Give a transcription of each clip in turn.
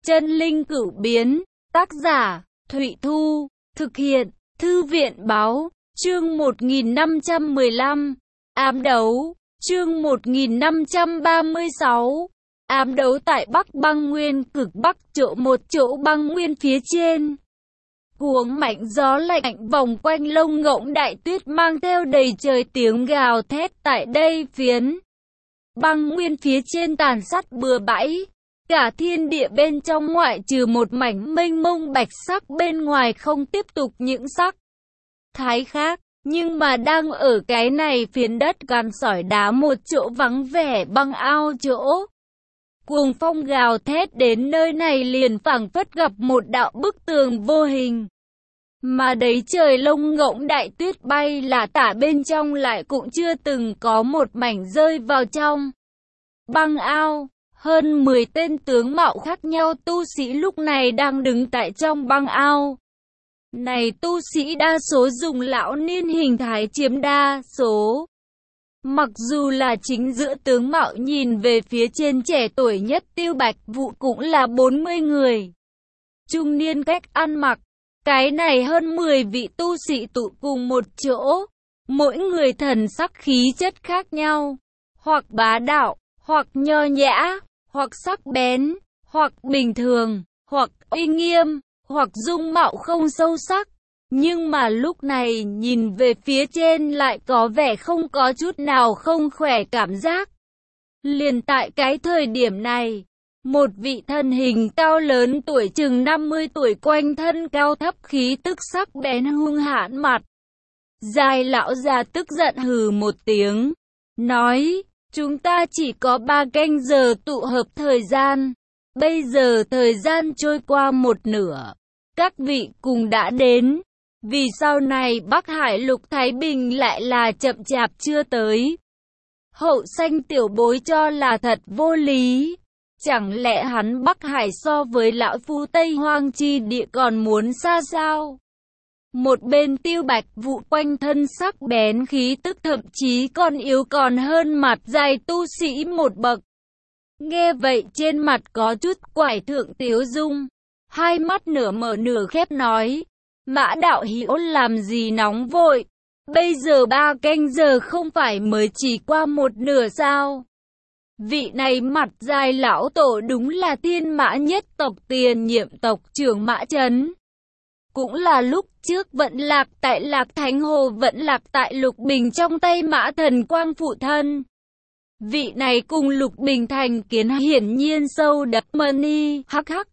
Chân linh cửu biến, tác giả, Thụy Thu, thực hiện, Thư viện báo, chương 1515, ám đấu, chương 1536, ám đấu tại Bắc Băng Nguyên cực Bắc một chỗ băng nguyên phía trên. Cuống mạnh gió lạnh vòng quanh lông ngỗng đại tuyết mang theo đầy trời tiếng gào thét tại đây phiến. Băng nguyên phía trên tàn sát bừa bãi. Cả thiên địa bên trong ngoại trừ một mảnh mênh mông bạch sắc bên ngoài không tiếp tục những sắc thái khác. Nhưng mà đang ở cái này phiến đất gắn sỏi đá một chỗ vắng vẻ băng ao chỗ. Cuồng phong gào thét đến nơi này liền phảng phất gặp một đạo bức tường vô hình. Mà đấy trời lông ngỗng đại tuyết bay là tả bên trong lại cũng chưa từng có một mảnh rơi vào trong băng ao. Hơn 10 tên tướng mạo khác nhau tu sĩ lúc này đang đứng tại trong băng ao. Này tu sĩ đa số dùng lão niên hình thái chiếm đa số. Mặc dù là chính giữa tướng mạo nhìn về phía trên trẻ tuổi nhất Tiêu Bạch Vũ cũng là 40 người. Trung niên cách ăn mặc. Cái này hơn 10 vị tu sĩ tụ cùng một chỗ. Mỗi người thần sắc khí chất khác nhau. Hoặc bá đạo, hoặc nho nhã, hoặc sắc bén, hoặc bình thường, hoặc uy nghiêm, hoặc dung mạo không sâu sắc. Nhưng mà lúc này nhìn về phía trên lại có vẻ không có chút nào không khỏe cảm giác. Liền tại cái thời điểm này, một vị thân hình cao lớn tuổi chừng 50 tuổi quanh thân cao thấp khí tức sắc bén hung hãn mặt. Dài lão già tức giận hừ một tiếng, nói: chúng ta chỉ có 3 canh giờ tụ hợp thời gian. Bây giờ thời gian trôi qua một nửa. Các vị cùng đã đến. Vì sau này Bắc Hải Lục Thái Bình lại là chậm chạp chưa tới. Hậu Sanh tiểu bối cho là thật vô lý. Chẳng lẽ hắn Bắc Hải so với lão phu Tây Hoang chi địa còn muốn xa sao? Một bên Tiêu Bạch Vũ quanh thân sắc bén khí tức thậm chí còn yếu còn hơn mặt dài tu sĩ một bậc. Nghe vậy trên mặt có chút quải thượng tiếu dung. Hai mắt nửa mở nửa khép nói: Mã đạo hữu làm gì nóng vội? Bây giờ 3 canh giờ không phải mới chỉ qua một nửa sao? Vị này mặt dài lão tổ đúng là Thiên Mã nhất tộc tiền nhiệm tộc trưởng Mã Chấn. Cũng là lúc trước vận lạc tại Lạc Thánh Hồ vận lạc tại Lục Bình trong tay Mã Thần Quang phụ thân. Vị này cùng Lục Bình thành kiến hiển nhiên sâu đậm mani hắc hắc.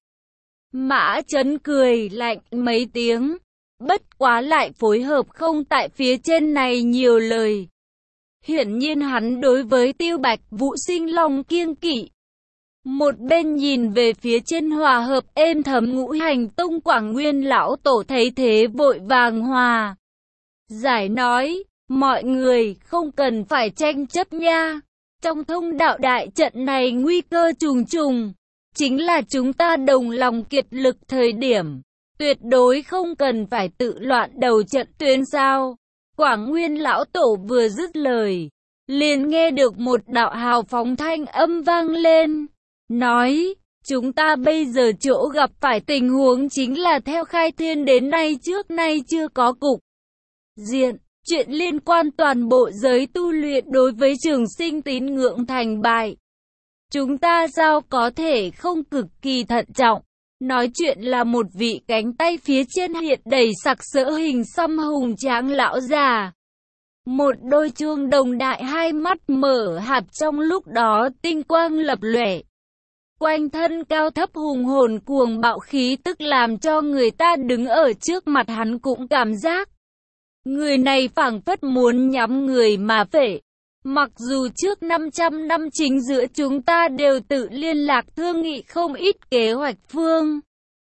Mã Chấn cười lạnh mấy tiếng. Bất quá lại phối hợp không tại phía trên này nhiều lời. Hiển nhiên hắn đối với Tiêu Bạch Vũ sinh lòng kiêng kỵ. Một bên nhìn về phía trên hòa hợp êm thấm Ngũ Hành Tông Quảng Nguyên lão tổ thấy thế vội vàng hòa giải nói: mọi người không cần phải tranh chấp nha. Trong thông đạo đại trận này nguy cơ trùng trùng. Chính là chúng ta đồng lòng kiệt lực thời điểm. Tuyệt đối không cần phải tự loạn đầu trận tuyến sao. Quảng Nguyên lão tổ vừa dứt lời, liền nghe được một đạo hào phóng thanh âm vang lên. Nói: chúng ta bây giờ chỗ gặp phải tình huống chính là theo khai thiên đến nay trước nay chưa có cục diện. Chuyện liên quan toàn bộ giới tu luyện đối với trường sinh tín ngưỡng thành bại. Chúng ta sao có thể không cực kỳ thận trọng. Nói chuyện là một vị cánh tay phía trên hiện đầy sặc sỡ hình xăm hùng tráng lão già. Một đôi chuông đồng đại hai mắt mở hạp trong lúc đó tinh quang lập lòe. Quanh thân cao thấp hùng hồn cuồng bạo khí tức làm cho người ta đứng ở trước mặt hắn cũng cảm giác. Người này phảng phất muốn nhắm người mà phệ. Mặc dù trước 500 năm chính giữa chúng ta đều tự liên lạc thương nghị không ít kế hoạch phương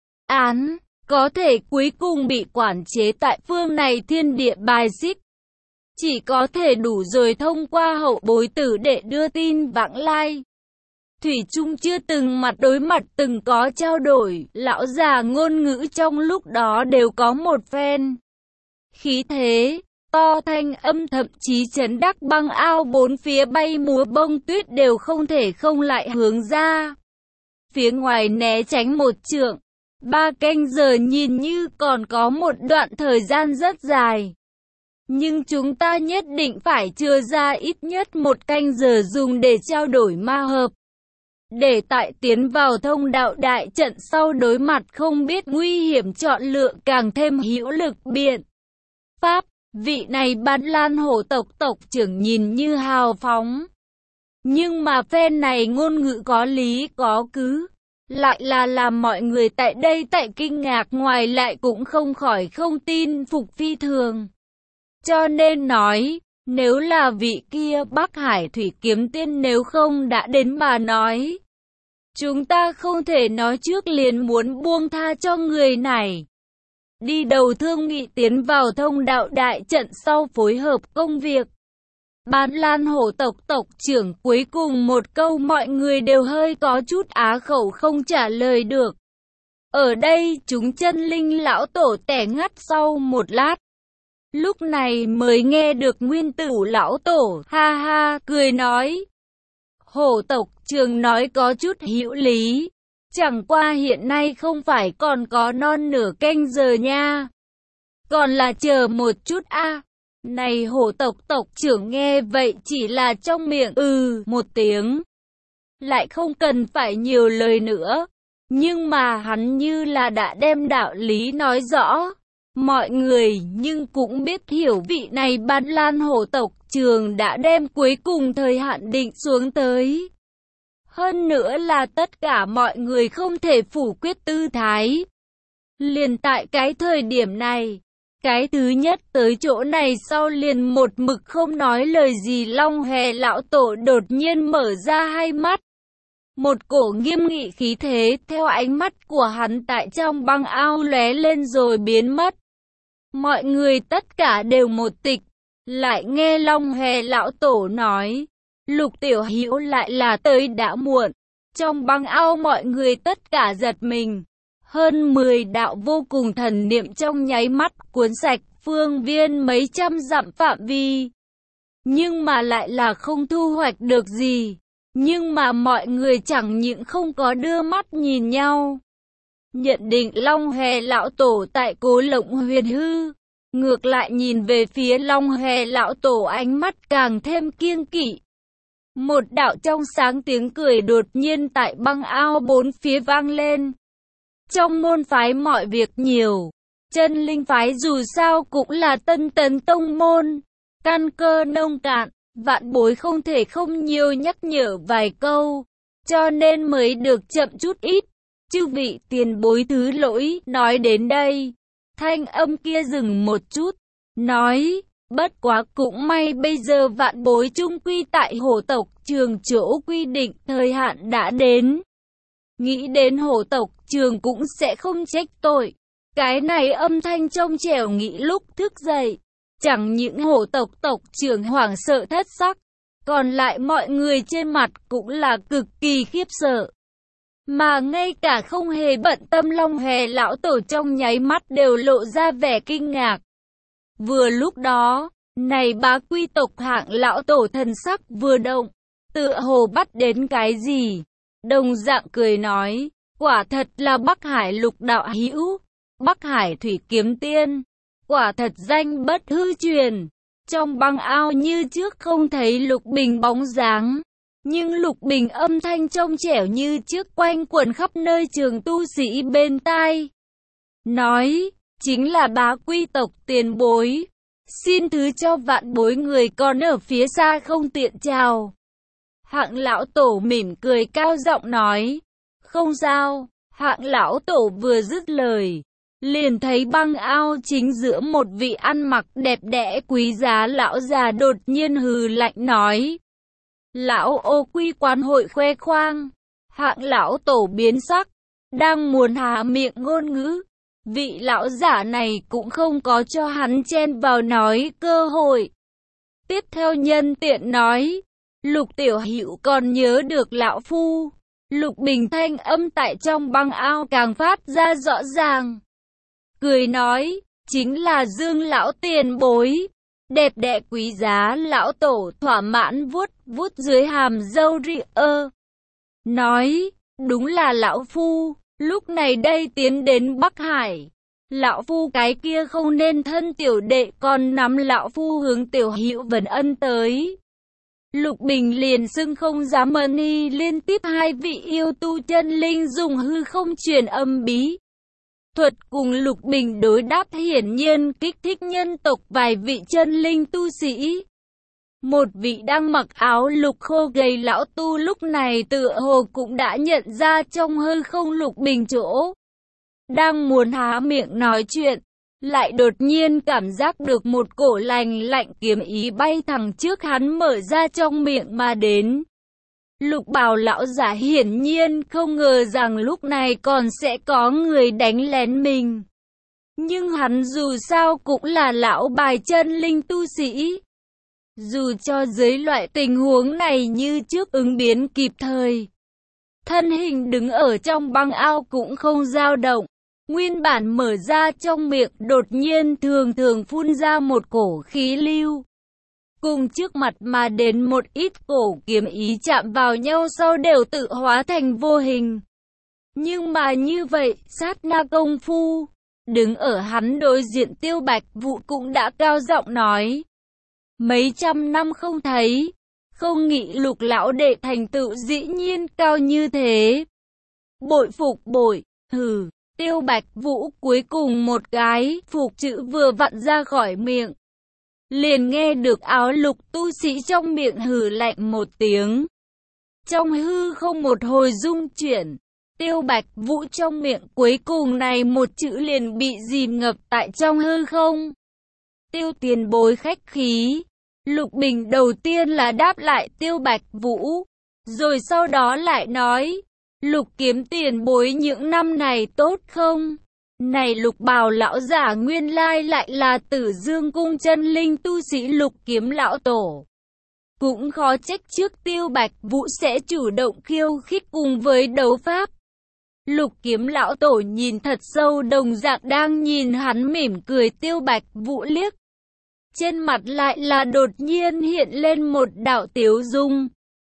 án, có thể cuối cùng bị quản chế tại phương này thiên địa bài xích. Chỉ có thể đủ rồi thông qua hậu bối tử để đưa tin vãng lai. Thủy chung chưa từng mặt đối mặt từng có trao đổi, lão già ngôn ngữ trong lúc đó đều có một phen khí thế. To thanh âm thậm chí chấn đắc băng ao bốn phía bay múa bông tuyết đều không thể không lại hướng ra phía ngoài né tránh một trượng. 3 canh giờ nhìn như còn có một đoạn thời gian rất dài. Nhưng chúng ta nhất định phải chừa ra ít nhất 1 canh giờ dùng để trao đổi ma hợp. Để tại tiến vào thông đạo đại trận sau đối mặt không biết nguy hiểm chọn lựa càng thêm hữu lực biện pháp. Vị này Bát Lan hổ tộc tộc trưởng nhìn như hào phóng. Nhưng mà phen này ngôn ngữ có lý có cứ. Lại là làm mọi người tại đây tại kinh ngạc ngoài lại cũng không khỏi không tin phục phi thường. Cho nên nói, nếu là vị kia Bắc Hải Thủy Kiếm Tiên nếu không đã đến mà nói. Chúng ta không thể nói trước liền muốn buông tha cho người này. Đi đầu thương nghị tiến vào thông đạo đại trận sau phối hợp công việc. Bát Lan hổ tộc tộc trưởng cuối cùng một câu mọi người đều hơi có chút á khẩu không trả lời được. Ở đây chúng chân linh lão tổ tẻ ngắt sau một lát. Lúc này mới nghe được Nguyên Tử lão tổ ha ha cười nói. Hổ tộc trưởng nói có chút hữu lý. Chẳng qua hiện nay không phải còn có non nửa canh giờ nha. Còn là chờ một chút a. Này hổ tộc tộc trưởng nghe vậy chỉ là trong miệng một tiếng. Lại không cần phải nhiều lời nữa. Nhưng mà hắn như là đã đem đạo lý nói rõ. Mọi người nhưng cũng biết hiểu vị này Bát Lan hổ tộc trưởng đã đem cuối cùng thời hạn định xuống tới. Hơn nữa là tất cả mọi người không thể phủ quyết tư thái. Liền tại cái thời điểm này, cái thứ nhất tới chỗ này sau liền một mực không nói lời gì Long Hề lão tổ đột nhiên mở ra hai mắt. Một cổ nghiêm nghị khí thế theo ánh mắt của hắn tại trong băng ao lóe lên rồi biến mất. Mọi người tất cả đều một tịch, lại nghe Long Hề lão tổ nói. Lục tiểu hữu lại là tới đã muộn. Trong băng ao mọi người tất cả giật mình. Hơn 10 đạo vô cùng thần niệm trong nháy mắt cuốn sạch phương viên mấy trăm dặm phạm vi. Nhưng mà lại là không thu hoạch được gì. Nhưng mà mọi người chẳng những không có đưa mắt nhìn nhau. Nhận định Long Hề lão tổ tại Cố Lộng Huyền Hư. Ngược lại nhìn về phía Long Hề lão tổ ánh mắt càng thêm kiêng kỵ. Một đạo trong sáng tiếng cười đột nhiên tại băng ao bốn phía vang lên. Trong môn phái mọi việc nhiều, chân linh phái dù sao cũng là tân tấn tông môn, căn cơ nông cạn, vạn bối không thể không nhiều nhắc nhở vài câu, cho nên mới được chậm chút ít. Chư vị tiền bối thứ lỗi, nói đến đây, thanh âm kia dừng một chút, nói, bất quá cũng may bây giờ vạn bối chung quy tại hổ tộc trường chỗ quy định thời hạn đã đến. Nghĩ đến hổ tộc trường cũng sẽ không trách tội. Cái này âm thanh trong trẻo nghĩ lúc thức dậy. Chẳng những hổ tộc tộc trưởng hoảng sợ thất sắc, còn lại mọi người trên mặt cũng là cực kỳ khiếp sợ. Mà ngay cả không hề bận tâm Long Hề lão tổ trong nháy mắt đều lộ ra vẻ kinh ngạc. Vừa lúc đó, này bá quy tộc hạng lão tổ thần sắc vừa động, tựa hồ bắt đến cái gì. Đồng dạng cười nói, quả thật là Bắc Hải lục đạo hữu, Bắc Hải Thủy Kiếm Tiên, quả thật danh bất hư truyền. Trong băng ao như trước không thấy Lục Bình bóng dáng, nhưng Lục Bình âm thanh trong trẻo như trước quanh quẩn khắp nơi trường tu sĩ bên tai. Nói, chính là bá quy tộc tiền bối, xin thứ cho vạn bối người còn ở phía xa không tiện chào. Hạng lão tổ mỉm cười cao giọng nói, không sao. Hạng lão tổ vừa dứt lời, liền thấy băng ao chính giữa một vị ăn mặc đẹp đẽ quý giá lão già đột nhiên hừ lạnh nói. Lão ô quy quán hội khoe khoang. Hạng lão tổ biến sắc, đang muốn há miệng ngôn ngữ. Vị lão giả này cũng không có cho hắn chen vào nói cơ hội. Tiếp theo nhân tiện nói, Lục tiểu hữu còn nhớ được lão phu. Lục Bình thanh âm tại trong băng ao càng phát ra rõ ràng. Cười nói, chính là Dương lão tiền bối. Đẹp đẽ quý giá lão tổ thỏa mãn vuốt vuốt dưới hàm râu ri ơ. Nói, Đúng là lão phu, lúc này đây tiến đến Bắc Hải. Lão phu cái kia không nên thân tiểu đệ, còn nắm lão phu hướng tiểu hữu vấn ân tới. Lục Bình liền xưng không dám ân y, liên tiếp hai vị yêu tu chân linh dùng hư không truyền âm bí thuật cùng Lục Bình đối đáp, hiển nhiên kích thích nhân tộc vài vị chân linh tu sĩ. Một vị đang mặc áo lục khô gầy lão tu lúc này tựa hồ cũng đã nhận ra trong hư không Lục Bình chỗ. Đang muốn há miệng nói chuyện, lại đột nhiên cảm giác được một cổ lành lạnh kiếm ý bay thẳng trước hắn mở ra trong miệng mà đến. Lục bào lão giả hiển nhiên không ngờ rằng lúc này còn sẽ có người đánh lén mình. Nhưng hắn dù sao cũng là lão bài chân linh tu sĩ. Dù cho dưới loại tình huống này như trước ứng biến kịp thời. Thân hình đứng ở trong băng ao cũng không dao động. Nguyên bản mở ra trong miệng đột nhiên thường phun ra một cổ khí lưu. Cùng trước mặt mà đến một ít cổ kiếm ý chạm vào nhau sau đều tự hóa thành vô hình. Nhưng mà như vậy, sát na công phu, đứng ở hắn đối diện Tiêu Bạch Vũ cũng đã cao giọng nói. Mấy trăm năm không thấy, không nghĩ Lục lão đệ thành tựu dĩ nhiên cao như thế. Bội phục bội, hừ. Tiêu Bạch Vũ cuối cùng một cái phục chữ vừa vặn ra khỏi miệng. Liền nghe được áo lục tu sĩ trong miệng hừ lạnh một tiếng. Trong hư không một hồi rung chuyển. Tiêu Bạch Vũ trong miệng cuối cùng này một chữ liền bị dìm ngập tại trong hư không. Tiêu tiền bối khách khí. Lục Bình đầu tiên là đáp lại Tiêu Bạch Vũ. Rồi sau đó lại nói. Lục kiếm tiền bối những năm này tốt không? Này Lục bào lão giả nguyên lai lại là Tử Dương cung chân linh tu sĩ Lục kiếm lão tổ. Cũng khó trách trước Tiêu Bạch Vũ sẽ chủ động khiêu khích cùng với đấu pháp. Lục kiếm lão tổ nhìn thật sâu, đồng dạng đang nhìn hắn mỉm cười Tiêu Bạch Vũ liếc. Trên mặt lại là đột nhiên hiện lên một đạo tiếu dung.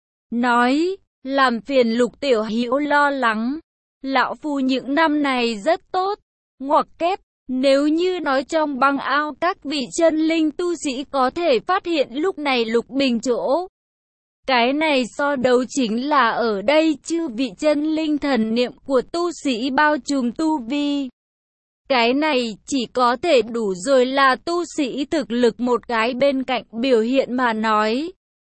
Nói, làm phiền Lục tiểu hữu lo lắng. Lão phu những năm này rất tốt. Ngoặc kép, nếu như nói trong băng ao các vị chân linh tu sĩ có thể phát hiện lúc này Lục Bình chỗ. Cái này so đấu chính là ở đây chư vị chân linh thần niệm của tu sĩ bao trùm tu vi. Cái này chỉ có thể đủ rồi là tu sĩ thực lực một cái bên cạnh biểu hiện mà nói.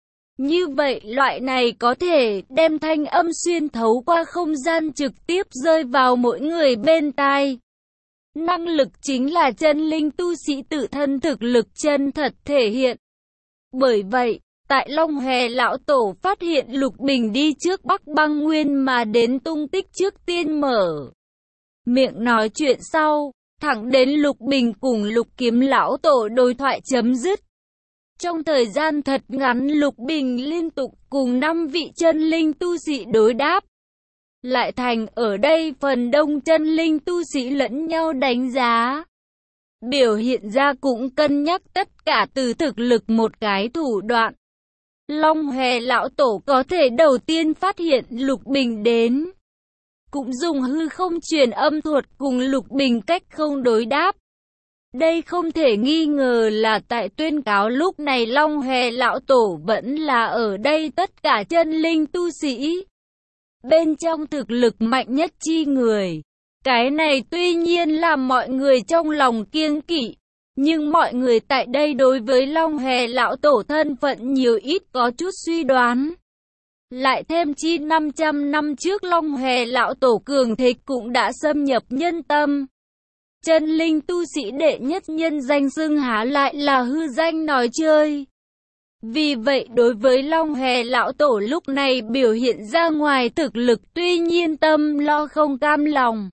Như vậy loại này có thể đem thanh âm xuyên thấu qua không gian trực tiếp rơi vào mỗi người bên tai. Năng lực chính là chân linh tu sĩ tự thân thực lực chân thật thể hiện. Bởi vậy, tại Long Hòe lão tổ phát hiện Lục Bình đi trước Bắc Băng Nguyên mà đến tung tích trước tiên mở miệng nói chuyện sau, thẳng đến Lục Bình cùng Lục kiếm lão tổ đối thoại chấm dứt. Trong thời gian thật ngắn Lục Bình liên tục cùng 5 vị chân linh tu sĩ đối đáp. Lại thành ở đây phần đông chân linh tu sĩ lẫn nhau đánh giá. Biểu hiện ra cũng cân nhắc tất cả từ thực lực một cái thủ đoạn. Long Hòe lão tổ có thể đầu tiên phát hiện Lục Bình đến. Cũng dùng hư không truyền âm thuật cùng Lục Bình cách không đối đáp. Đây không thể nghi ngờ là tại tuyên cáo lúc này Long Hòe lão tổ vẫn là ở đây tất cả chân linh tu sĩ. Bên trong thực lực mạnh nhất chi người. Cái này tuy nhiên làm mọi người trong lòng kiêng kỵ. Nhưng mọi người tại đây đối với Long Hòe lão tổ thân phận nhiều ít có chút suy đoán. Lại thêm chi 500 năm trước Long Hòe lão tổ cường thế cũng đã xâm nhập nhân tâm. Chân linh tu sĩ đệ nhất nhân danh xưng há lại là hư danh nói chơi. Vì vậy đối với Long Hòe lão tổ lúc này biểu hiện ra ngoài thực lực tuy nhiên tâm lo không cam lòng.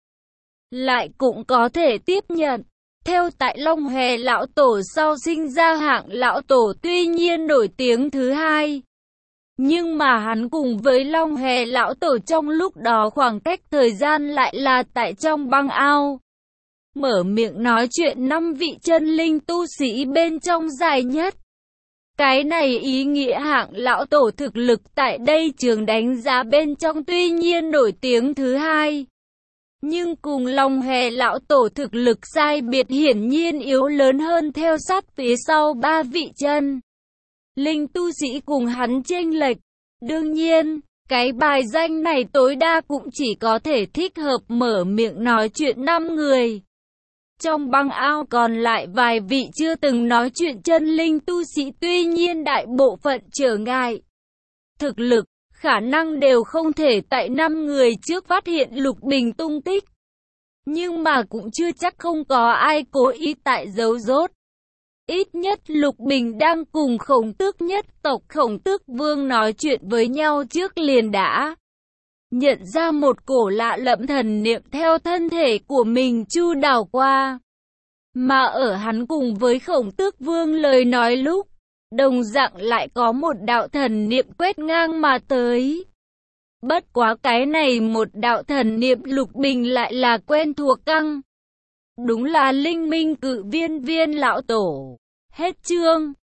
Lại cũng có thể tiếp nhận. Theo tại Long Hòe lão tổ sau sinh ra hạng lão tổ tuy nhiên nổi tiếng thứ hai. Nhưng mà hắn cùng với Long Hòe lão tổ trong lúc đó khoảng cách thời gian lại là tại trong băng ao. Mở miệng nói chuyện 5 vị chân linh tu sĩ bên trong dài nhất. Cái này ý nghĩa hạng lão tổ thực lực tại đây trường đánh giá bên trong tuy nhiên nổi tiếng thứ hai. Nhưng cùng Long Hề lão tổ thực lực sai biệt hiển nhiên yếu lớn hơn theo sát phía sau ba vị chân linh tu sĩ cùng hắn chênh lệch. Đương nhiên, cái bài danh này tối đa cũng chỉ có thể thích hợp mở miệng nói chuyện 5 người. Trong băng ao còn lại vài vị chưa từng nói chuyện chân linh tu sĩ tuy nhiên đại bộ phận trở ngại thực lực, khả năng đều không thể tại 5 người trước phát hiện Lục Bình tung tích. Nhưng mà cũng chưa chắc không có ai cố ý tại giấu rốt. Ít nhất Lục Bình đang cùng Khổng Tước nhất tộc Khổng Tước Vương nói chuyện với nhau trước liền đã nhận ra một cổ lạ lẫm thần niệm theo thân thể của mình chu đảo qua. Mà ở hắn cùng với Khổng Tước Vương lời nói lúc, đồng dạng lại có một đạo thần niệm quét ngang mà tới. Bất quá cái này một đạo thần niệm Lục Bình lại là quen thuộc căng. Đúng là Linh Minh Cự Viên Viên lão tổ. Hết chương.